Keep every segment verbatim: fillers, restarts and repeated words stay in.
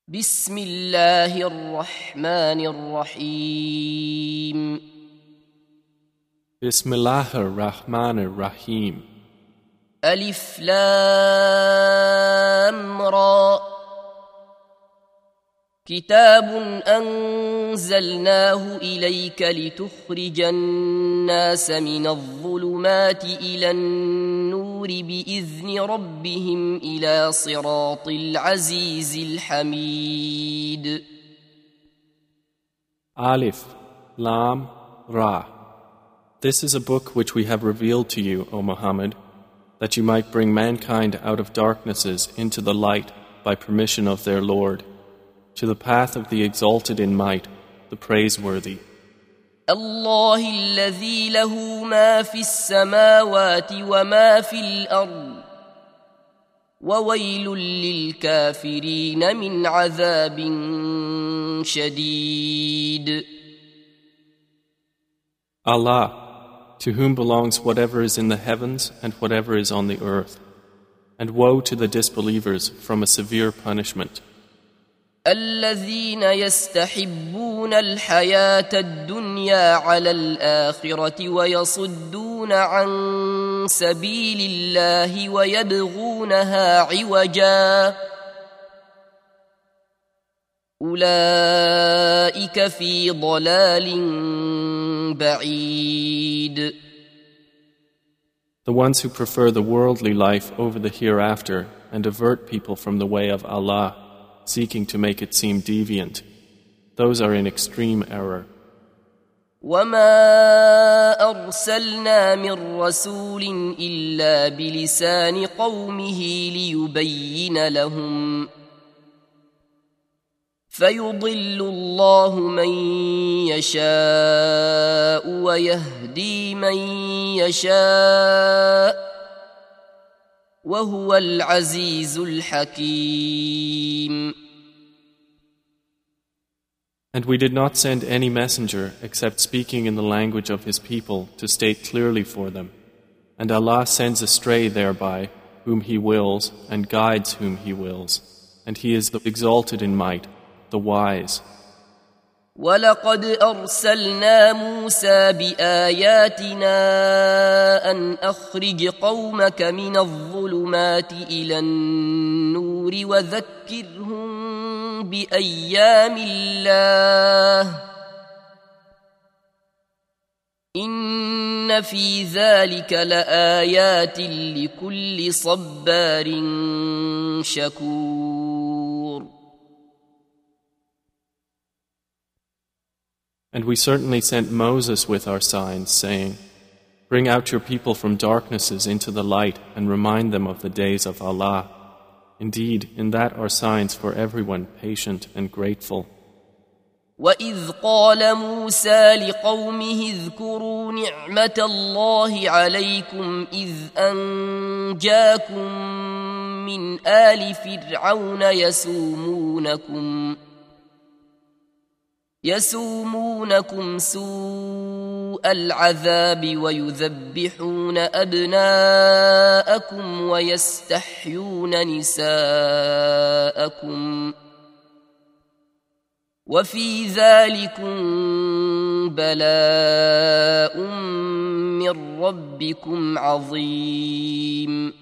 بسم الله الرحمن الرحيم بسم الله الرحمن الرحيم ألف لام را كتاب أنزلناه إليك لتخرج الناس من الظلمات إلى النور بإذن ربهم إلى صراط العزيز الحميد Alif, Lam, Ra. This is a book which we have revealed to you, O Muhammad, that you might bring mankind out of darknesses into the light by permission of their Lord, to the path of the exalted in might, the praiseworthy. الله الذي له ما في السماوات وما في الأرض وويل للكافرين من عذاب شديد. Allah, to whom belongs whatever is in the heavens and whatever is on the earth, and woe to the disbelievers from a severe punishment. الذين يستحبون الحياة الدنيا على الآخرة ويصدون عن سبيل الله ويبغونها عوجا أولئك في ضلال بعيد. The ones who prefer the worldly life over the hereafter and avert people from the way of Allah, seeking to make it seem deviant, those are in extreme error. وما أرسلنا من رسول إلا بلسان قومه ليبين لهم فيضل الله من يشاء ويهدي من يشاء وهو العزيز الحكيم. And we did not send any messenger except speaking in the language of his people to state clearly for them. And Allah sends astray thereby whom He wills and guides whom He wills. And He is the exalted in might, the wise. ولقد أرسلنا موسى بآياتنا أن أخرج قومك من الظلمات إلى النور وذكرهم بأيام الله إن في ذلك لآيات لكل صبار شكور. And we certainly sent Moses with our signs, saying, Bring out your people from darknesses into the light and remind them of the days of Allah. Indeed, in that are signs for everyone patient and grateful. وَإِذْ قَالَ مُوسَى لِقَوْمِهِ اذْكُرُوا نِعْمَةَ اللَّهِ عَلَيْكُمْ إِذْ أَنْجَاكُمْ مِنْ آلِ فِرْعَوْنَ يَسُومُونَكُمْ يسومونكم سوء العذاب ويذبحون أبناءكم ويستحيون نساءكم وفي ذلكم بلاء من ربكم عظيم.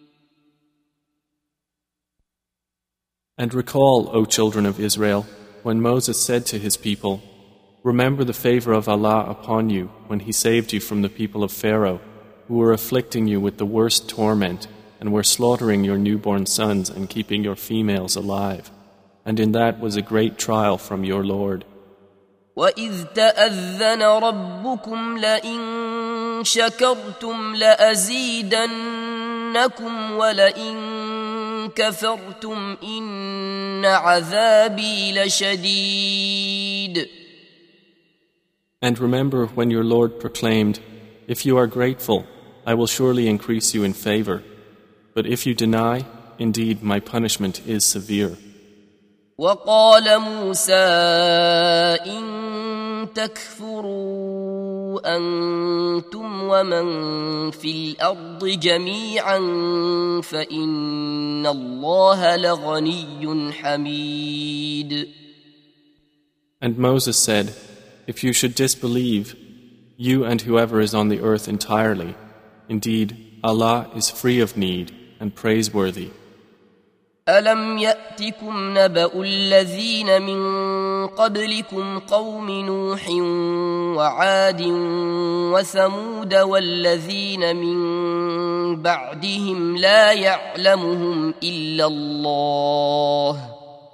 And recall, O children of Israel, when Moses said to his people, Remember the favor of Allah upon you when He saved you from the people of Pharaoh, who were afflicting you with the worst torment and were slaughtering your newborn sons and keeping your females alive. And in that was a great trial from your Lord. وَإِذْ تَأَذَّنَ رَبُّكُمْ لَئِن شَكَرْتُمْ لَأَزِيدَنَّكُمْ وَلَئِن كفرتم إن عذابي لشديد. And remember when your Lord proclaimed, If you are grateful, I will surely increase you in favor. But if you deny, indeed my punishment is severe. وقال موسى إن تكفروا أنتم ومن في الأرض جميعا فإن الله لغني حميد. And Moses said, if you should disbelieve, you and whoever is on the earth entirely, indeed, Allah is free of need and praiseworthy. ألم يأتكم نبأ الذين من قبلكم قوم نوح وعاد وثمود والذين من بعدهم لا يعلمهم إلا الله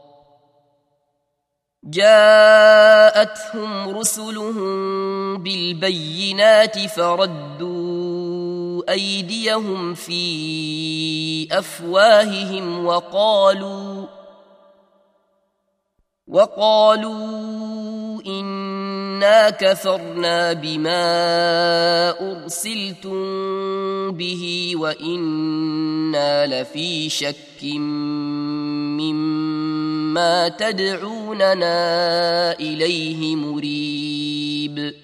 جاءتهم رسلهم بالبينات فردوا أيديهم في أفواههم وقالوا وقالوا إنا كفرنا بما أرسلتم به وإنا لفي شك مما تدعوننا إليه مريب.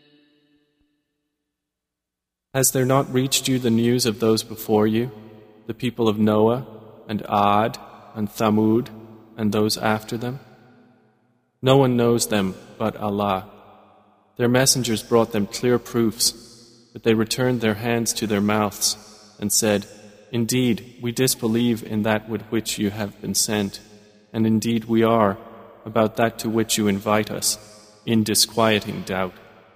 Has there not reached you the news of those before you, the people of Noah and Ad and Thamud and those after them? No one knows them but Allah. Their messengers brought them clear proofs, but they returned their hands to their mouths and said, indeed, we disbelieve in that with which you have been sent, and indeed we are, about that to which you invite us, in disquieting doubt.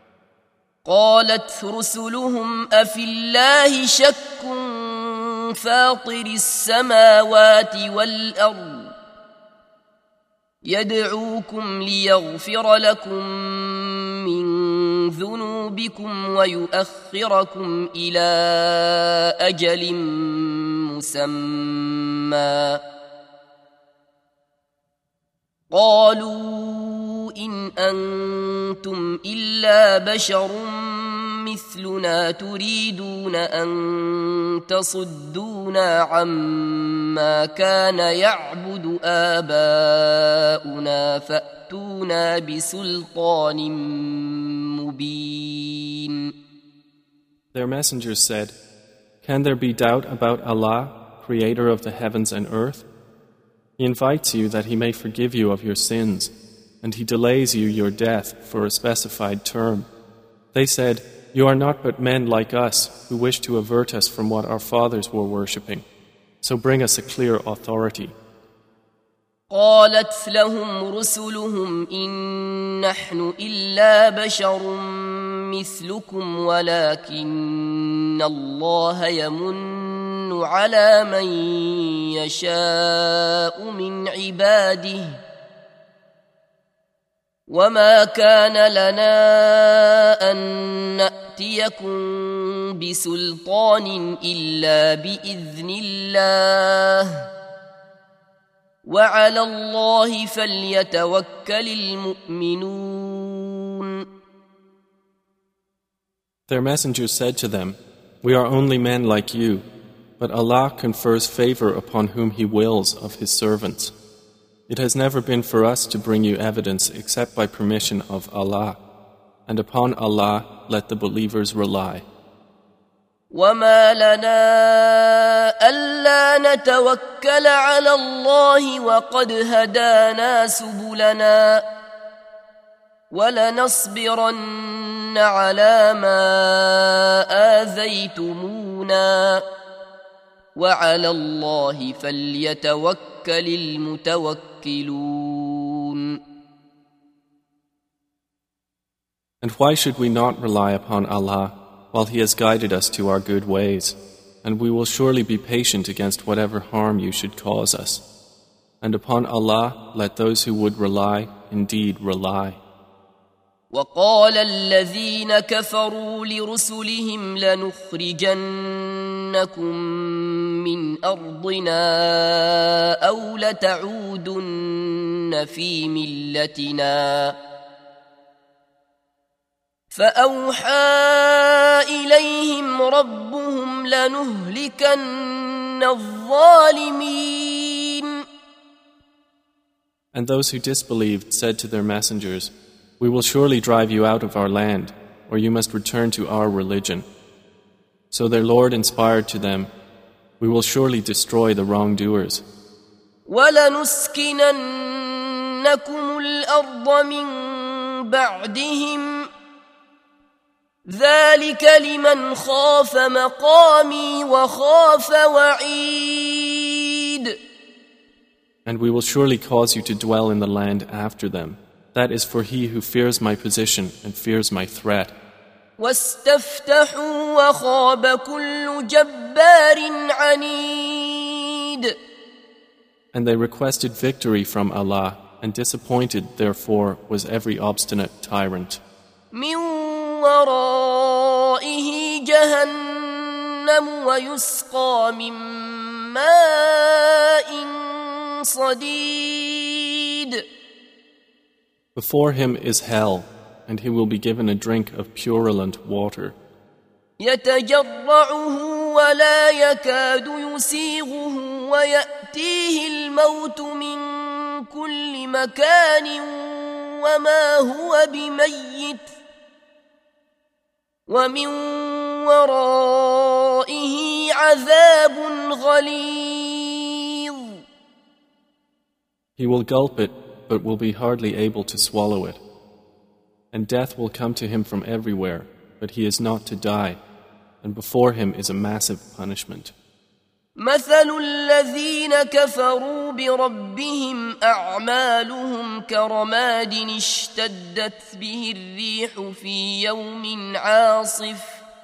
قالت رسلهم أفي الله شك فاطر السماوات والأرض يدعوكم ليغفر لكم من ذنوبكم ويؤخركم إلى أجل مسمى قالوا إن أنتم إلا بشر مثلنا تريدون أن تصدونا عما كان يعبد آباؤنا فأتونا بسلطان مبين. Their messengers said, can there be doubt about Allah, creator of the heavens and earth? He invites you that He may forgive you of your sins, and He delays you your death for a specified term. They said, you are not but men like us who wish to avert us from what our fathers were worshipping. So bring us a clear authority. قالت لهم رسلهم إن نحن إلا بشر مثلكم ولكن الله يمن على من يشاء من عباده وما كان لنا أن نأتيكم بسلطان إلا بإذن الله وعلى الله فليتوكل المؤمنون. Their messengers said to them, we are only men like you, but Allah confers favor upon whom He wills of His servants. It has never been for us to bring you evidence except by permission of Allah, and upon Allah let the believers rely. وما لنا ألا نتوكل على الله وقد هدانا سبلنا ولنصبرن على ما آذيتمونا وعلى الله فليتوكل المتوكلون. And why should we not rely upon Allah while He has guided us to our good ways, and we will surely be patient against whatever harm you should cause us. And upon Allah let those who would rely indeed rely. وقال الذين كفروا لرسلهم لنخرجنكم من أرضنا أو لتعودن في ملتنا فأوحى إليهم ربهم لنهلكن الظالمين. And those who disbelieved said to their messengers, We will surely drive you out of our land, or you must return to our religion. So their Lord inspired to them, we will surely destroy the wrongdoers. وَلَنُسْكِنَنَّكُمُ الْأَرْضَ مِنْ بَعْدِهِمْ ذَلِكَ لِمَنْ خَافَ مَقَامِي وَخَافَ وَعِيدٍ. And we will surely cause you to dwell in the land after them. That is for he who fears my position and fears my threat. وَاسْتَفْتَحُوا وَخَابَ كُلُّ جَبَّارٍ عَنِيدٍ. And they requested victory from Allah, and disappointed, therefore, was every obstinate tyrant. مِنْ وَرَائِهِ جَهَنَّمُ وَيُسْقَى مِنْ مَاءٍ صَدِيدٍ. Before him is hell, and he will be given a drink of purulent water. يَتَجَرَّعُهُ وَلَا يَكَادُ يُسِيغُهُ وَيَأْتِيهِ الْمَوْتُ مِنْ كُلِّ مَكَانٍ وَمَا هُوَ بِمَيِّتٍ وَمِنْ وَرَائِهِ عَذَابٌ غَلِيظٌ. He will gulp it, but will be hardly able to swallow it. And death will come to him from everywhere, but he is not to die, and before him is a massive punishment. مثل الذين كفروا بربهم أعمالهم كرماد اشتدت به الريح في يوم عاصف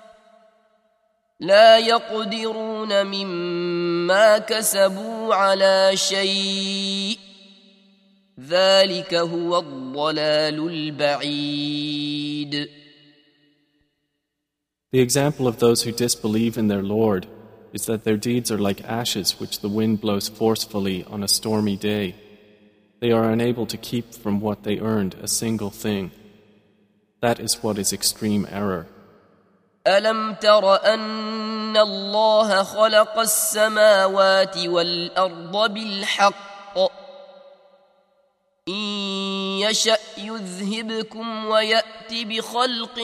لا يقدرون مما كسبوا على شيء ذلك هو الضلال البعيد. The example of those who disbelieve in their Lord is that their deeds are like ashes which the wind blows forcefully on a stormy day. They are unable to keep from what they earned a single thing. That is what is extreme error. أَلَمْ تَرَ أَنَّ اللَّهَ خَلَقَ السَّمَاوَاتِ وَالْأَرْضَ بِالْحَقِّ إِنْ يَشَأْ يُذْهِبْكُمْ وَيَأْتِ بِخَلْقٍ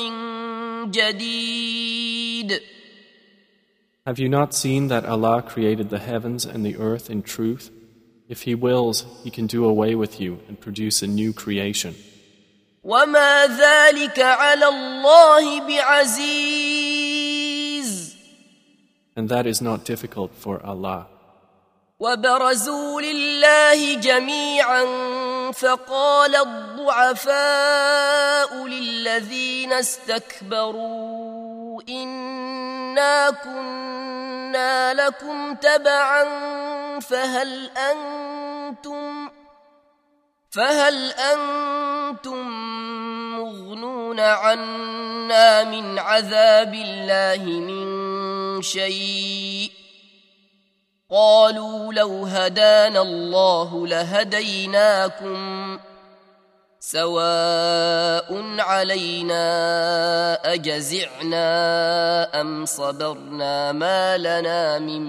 جَدِيدٍ. Have you not seen that Allah created the heavens and the earth in truth? If He wills, He can do away with you and produce a new creation. وَمَا ذَلِكَ عَلَى اللَّهِ بِعَزِيزٍ. And that is not difficult for Allah. وَبَرَزُوا لِلَّهِ جَمِيعًا فَقَالَ الضُّعَفَاءُ لِلَّذِينَ اسْتَكْبَرُوا إِنَّا كُنَّا لَكُمْ تَبَعًا فَهَلْ أَنْتُمْ فَهَلْ أَنْتُمْ مُغْنُونَ عَنَّا مِنْ عَذَابِ اللَّهِ مِنْ شَيْءٍ قالوا لو هدانا الله لهديناكم سواء علينا أجزعنا أم صبرنا ما لنا من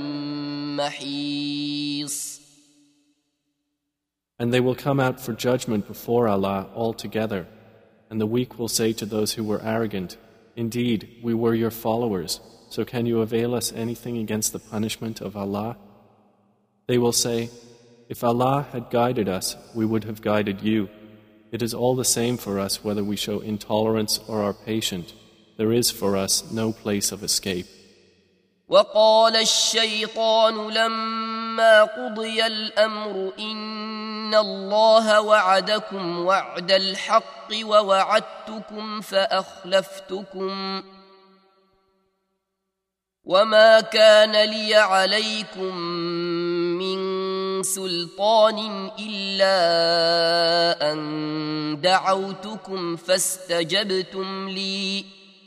محيص. And they will come out for judgment before Allah altogether, and the weak will say to those who were arrogant, Indeed, we were your followers, so can you avail us anything against the punishment of Allah? They will say, If Allah had guided us, we would have guided you. It is all the same for us whether we show intolerance or are patient. There is for us no place of escape. وقال الشيطان لما قضي الأمر إن الله وعدكم وعد الحق ووعدتكم فأخلفتكم وما كان لي عليكم من سلطان إلا أن دعوتكم فاستجبتم لي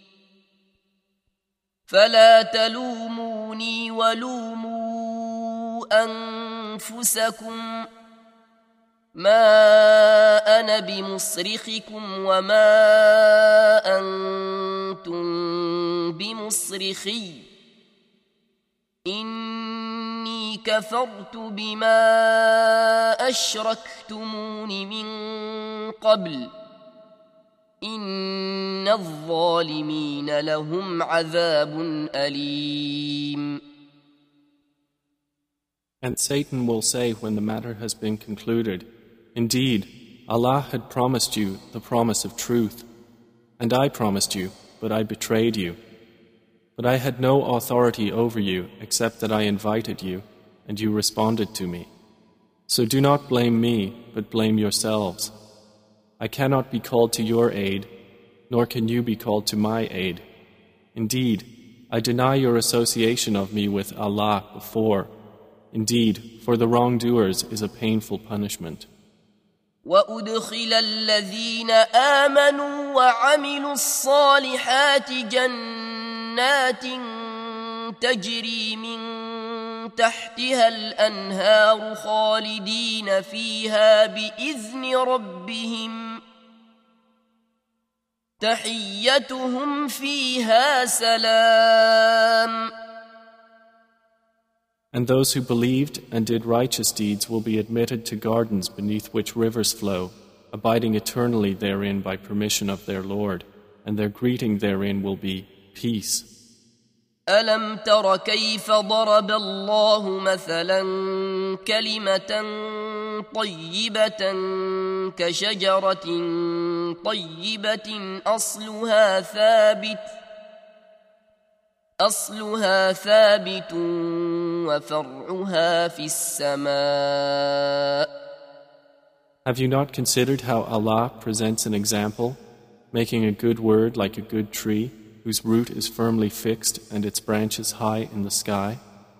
فلا تلوموني ولوموا أنفسكم ما أنا بمصرخكم وما أنتم بمصرخي إني كفرت بما أشركتمون من قبل إن الظالمين لهم عذاب أليم. And Satan will say when the matter has been concluded, Indeed, Allah had promised you the promise of truth, and I promised you, but I betrayed you. But I had no authority over you except that I invited you, and you responded to me. So do not blame me, but blame yourselves. I cannot be called to your aid, nor can you be called to my aid. Indeed, I deny your association of me with Allah before. Indeed, for the wrongdoers is a painful punishment. وَأُدْخِلَ الَّذِينَ آمَنُوا وَعَمِلُوا الصَّالِحَاتِ جَنَّاتٍ تَجْرِي مِن تَحْتِهَا الْأَنْهَارُ خَالِدِينَ فِيهَا بِإِذْنِ رَبِّهِمْ تَحِيَّتُهُمْ فِيهَا سَلَامٌ. And those who believed and did righteous deeds will be admitted to gardens beneath which rivers flow, abiding eternally therein by permission of their Lord, and their greeting therein will be peace. أَلَمْ تَرَ كَيْفَ ضَرَبَ اللَّهُ مَثَلًا كَلِمَةً طَيِّبَةً كَشَجَرَةٍ طَيِّبَةٍ أَصْلُهَا ثَابِتٌ أصلها ثابت وفرعها في السماء. Have you not considered how Allah presents an example, making a good word like a good tree, whose root is firmly fixed and its branches high in the sky?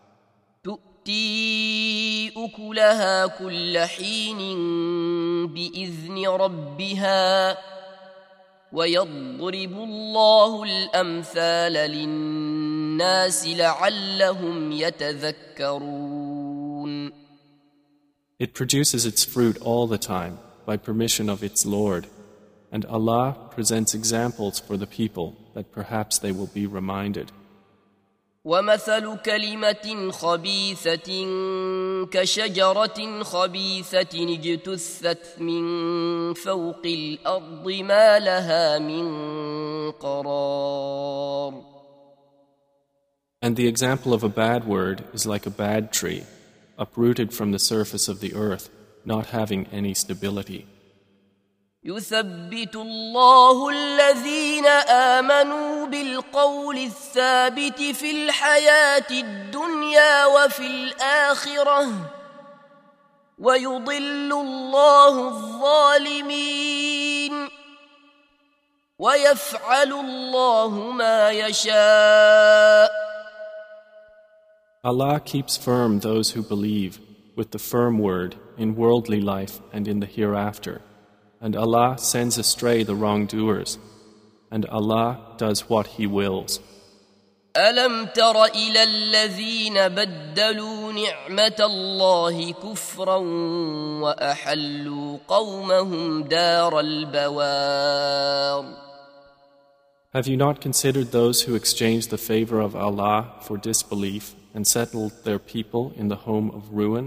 تؤتي أكلها كل حين بإذن ربها ويضرب الله الأمثال للناس لعلهم يتذكرون. It produces its fruit all the time by permission of its Lord, and Allah presents examples for the people that perhaps they will be reminded. وَمَثَلُ كَلِمَةٍ خَبِيثَةٍ كَشَجَرَةٍ خَبِيثَةٍ اجْتُثَّتْ مِنْ فَوْقِ الْأَرْضِ مَا لَهَا مِنْ قَرَارٍ. And the example of a bad word is like a bad tree, uprooted from the surface of the earth, not having any stability. يثبت الله الذين آمنوا بالقول الثابت في الحياة الدنيا وفي الآخرة ويضل الله الظالمين ويفعل الله ما يشاء. Allah keeps firm those who believe with the firm word in worldly life and in the hereafter. And Allah sends astray the wrongdoers, and Allah does what He wills. أَلَمْ تَرَ إِلَى الَّذِينَ بَدَّلُوا نِعْمَةَ اللَّهِ كُفْرًا وَأَحَلُّوا قَوْمَهُمْ دَارَ الْبَوَارِ. Have you not considered those who exchanged the favor of Allah for disbelief and settled their people in the home of ruin?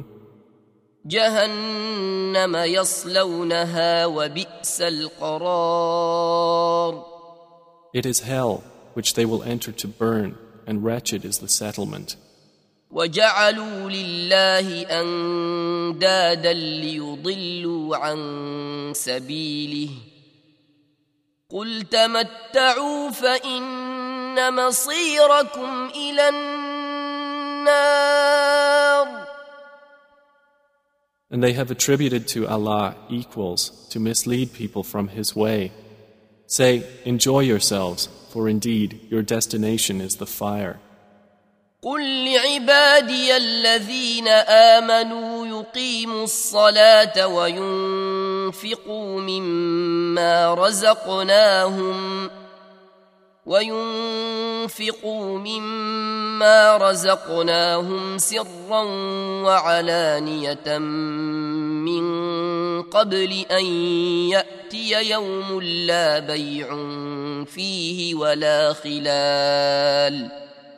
جهنم يصلونها وبئس القرار. It is hell which they will enter to burn, and wretched is the settlement. وجعلوا لله أندادا ليضلوا عن سبيله قل تمتعوا فإن مصيركم إلى النار. And they have attributed to Allah equals to mislead people from His way. Say, enjoy yourselves, for indeed your destination is the fire. قل لعبادي الذين آمنوا يقيموا الصلاة وينفقوا مما رزقناهم وينفقوا مما رزقناهم سرا وعلانية من قبل أن يأتي يوم لا بيع فيه ولا خلال.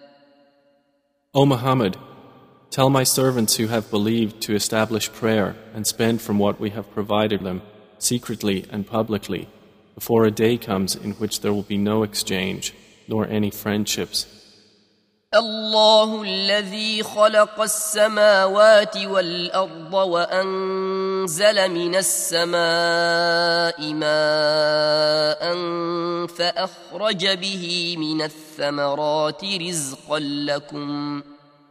O Muhammad, tell my servants who have believed to establish prayer and spend from what we have provided them, secretly and publicly, before a day comes in which there will be no exchange, nor any friendships. الله الذي خلق السماوات والأرض وأنزل من السماء ماء فأخرج به من الثمرات رزقا لكم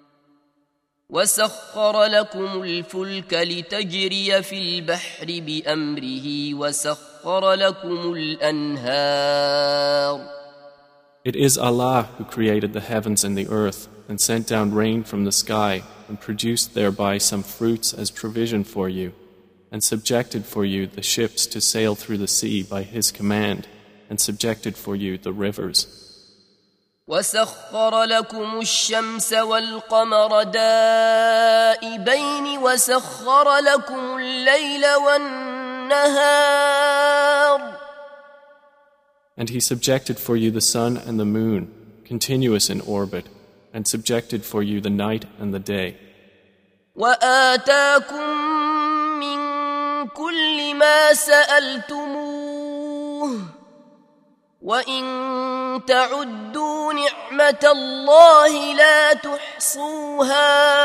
وسخر لكم الفلك لتجري في البحر بأمره وسخر لكم الأنهار. It is Allah who created the heavens and the earth and sent down rain from the sky and produced thereby some fruits as provision for you and subjected for you the ships to sail through the sea by His command and subjected for you the rivers. وسخر لكم الشمس والقمر دائبين وسخر لكم الليل والنهار. And He subjected for you the sun and the moon, continuous in orbit, and subjected for you the night and the day. وآتاكم من كل ما سألتموه وإن تعدوا نعمة الله لا تحصوها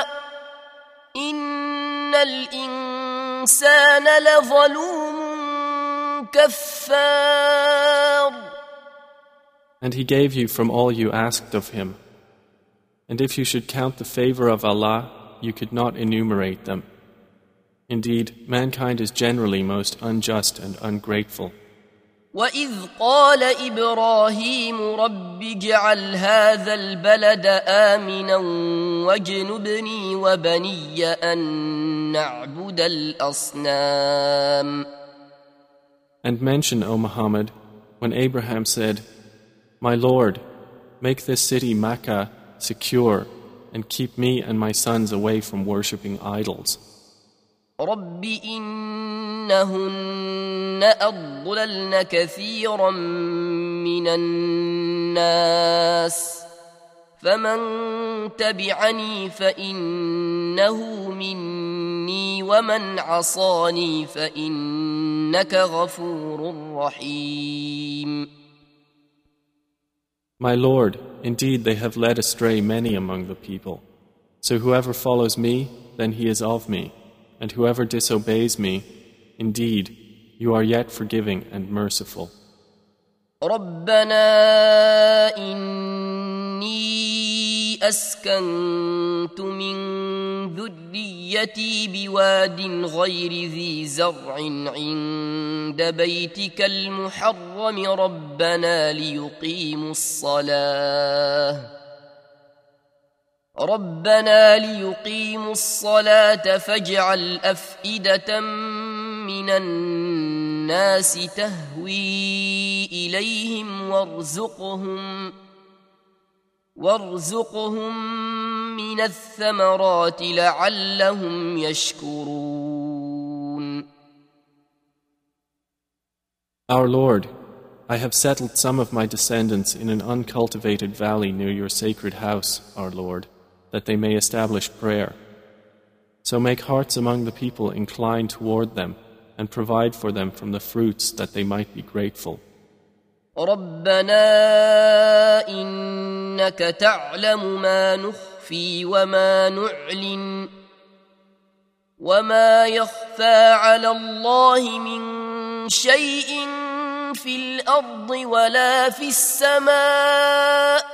إن الإنسان لظلوم كفار. And He gave you from all you asked of Him. And if you should count the favor of Allah, you could not enumerate them. Indeed, mankind is generally most unjust and ungrateful. وَإِذْ قَالَ إِبْرَاهِيمُ رَبِّ اجْعَلْ هَذَا الْبَلَدَ آمِنًا وَاجْنُبْنِي وَبَنِيَّ أَن نَّعْبُدَ الْأَصْنَامَ. And mention, O Muhammad, when Abraham said, My Lord, make this city Makkah secure and keep me and my sons away from worshipping idols. رب إنهن أضللن كثيرا من الناس فمن تبعني فإنه مني ومن عصاني فإنك غفور رحيم. My Lord, indeed they have led astray many among the people. So whoever follows me, then he is of me. And whoever disobeys me, indeed, you are yet forgiving and merciful. ربنا إني أسكنت من ذريتي بواد غير ذي زرع عند بيتك المحرم ربنا ليقيموا الصلاة ربنا ليقيموا الصلاة فاجعل أفئدة من الناس تهوي إليهم وارزقهم وارزقهم من الثمرات لعلهم يشكرون. Our Lord, I have settled some of my descendants in an uncultivated valley near your sacred house, our Lord, that they may establish prayer. So make hearts among the people incline toward them and provide for them from the fruits that they might be grateful. ربنا إنك تعلم ما نخفي وما نعلن وما يخفى على الله من شيء في الأرض ولا في السماء.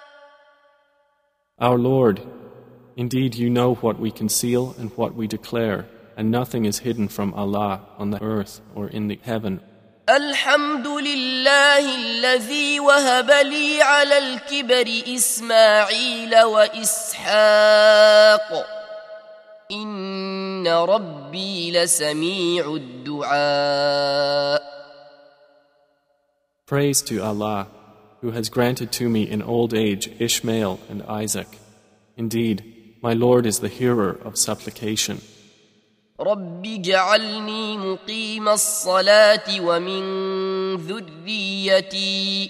Our Lord, indeed you know what we conceal and what we declare, and nothing is hidden from Allah on the earth or in the heaven. الحمد لله الذي وهب لي على الكبر إسماعيل وإسحاق إن ربي لسميع الدعاء. Praise to Allah, who has granted to me in old age Ishmael and Isaac. Indeed, my Lord is the hearer of supplication. رب اجعلني مقيم الصلاة ومن ذريتي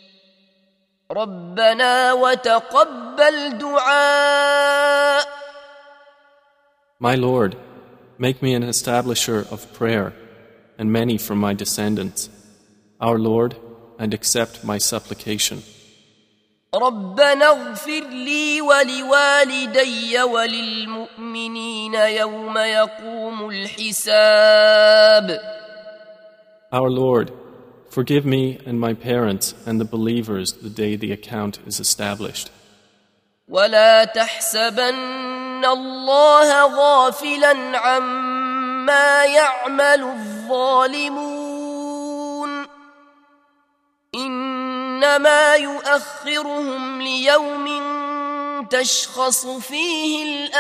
ربنا وتقبل دعاء. My Lord, make me an establisher of prayer and many from my descendants. Our Lord, and accept my supplication. ربنا اغفر لي ولوالدي وللمؤمنين يوم يقوم الحساب. Our Lord, forgive me and my parents and the believers the day the account is established. ولا تحسبن الله غافلا عما يعمل الظالمون إنما يؤخرهم ليوم تشخص فيه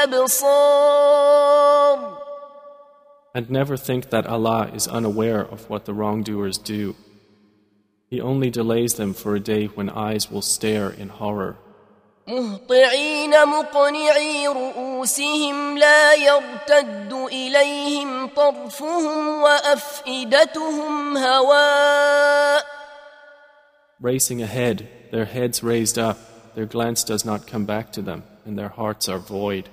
الأبصار. And never think that Allah is unaware of what the wrongdoers do. He only delays them for a day when eyes will stare in horror. مهطعين مقنعي رؤوسهم لا يرتد إليهم طرفهم وأفئدتهم هواء. Racing ahead, their heads raised up, their glance does not come back to them, and their hearts are void.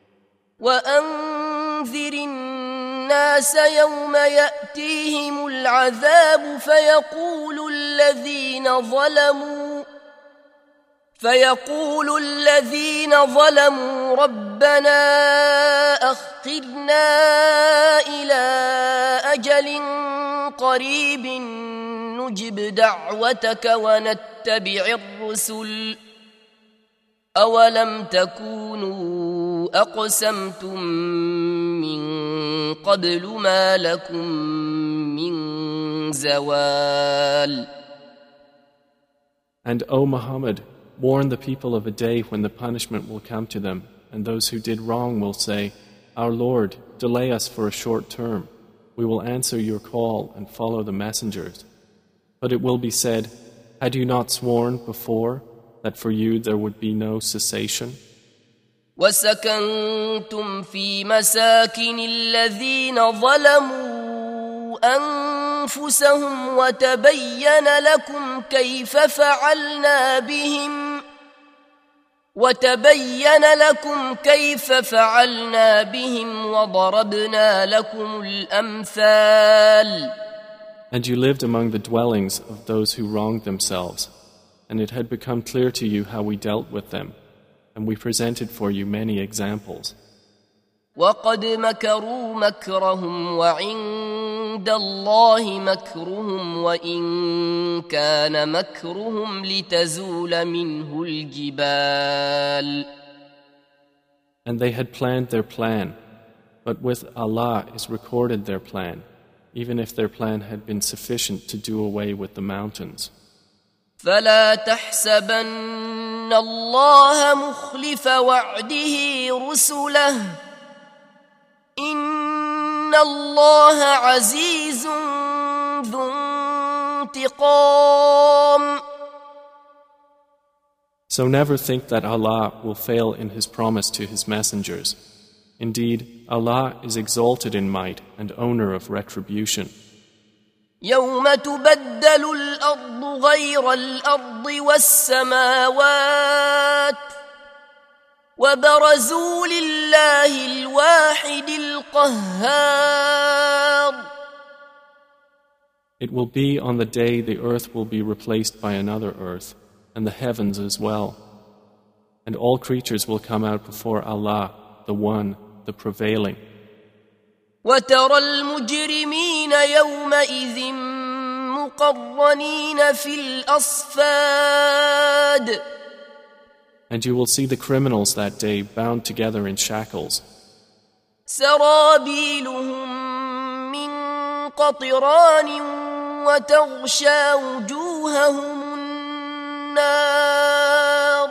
وأنذر الناس يوم يأتيهم العذاب فيقول الذين ظلموا فيقول الذين ظلموا ربنا أخرنا إلى أجل قريب نجب دعوتك ونتبع الرسل أولم تكونوا أقسمتم من قبل ما لكم من زوال. And O Muhammad, warn the people of a day when the punishment will come to them, and those who did wrong will say, Our Lord, delay us for a short term. We will answer your call and follow the messengers. But it will be said, Had you not sworn before that for you there would be no cessation? وسكنتم في مساكن الذين ظلموا أنفسهم وتبين لكم كيف فعلنا بهم وتبين لكم كيف فعلنا بهم وضربنا لكم الأمثال. And you lived among the dwellings of those who wronged themselves, and it had become clear to you how we dealt with them, and we presented for you many examples. وقد مكروا مكرهم وعند الله مكرهم وإن كان مكرهم لتزول منه الجبال. And they had planned their plan, but with Allah is recorded their plan, even if their plan had been sufficient to do away with the mountains. فلا تحسبن الله مخلف وعده رسله إن الله عزيز ذو انتقام. So never think that Allah will fail in His promise to His messengers. Indeed, Allah is exalted in might and owner of retribution. يوم تبدل الأرض غير الأرض والسماوات وبرزوا لله الواحد القهار. It will be on the day the earth will be replaced by another earth, and the heavens as well. And all creatures will come out before Allah, the One, the Prevailing. وترى المجرمين يومئذ مقرنين في الأصفاد. And you will see the criminals that day bound together in shackles. سرابيلهم من قطران وتغشى وجوههم النار.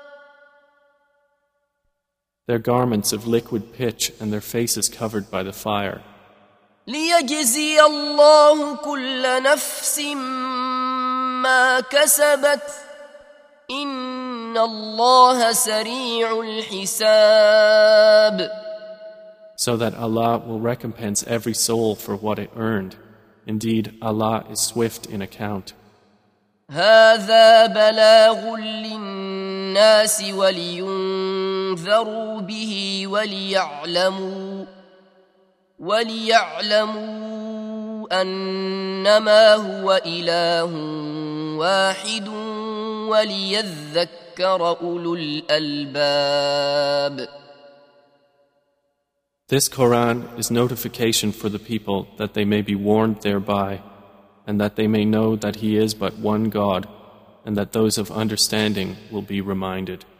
Their garments of liquid pitch and their faces covered by the fire. ليجزي الله كل نفس ما كسبت إن الله سريع الحساب. So that Allah will recompense every soul for what it earned. Indeed, Allah is swift in account. هذا بلاغ للناس ولينذروا به وليعلموا وليعلموا أنما هو إله واحد وليذكر أولو الألباب. This Quran is notification for the people that they may be warned thereby, and that they may know that He is but one God, and that those of understanding will be reminded.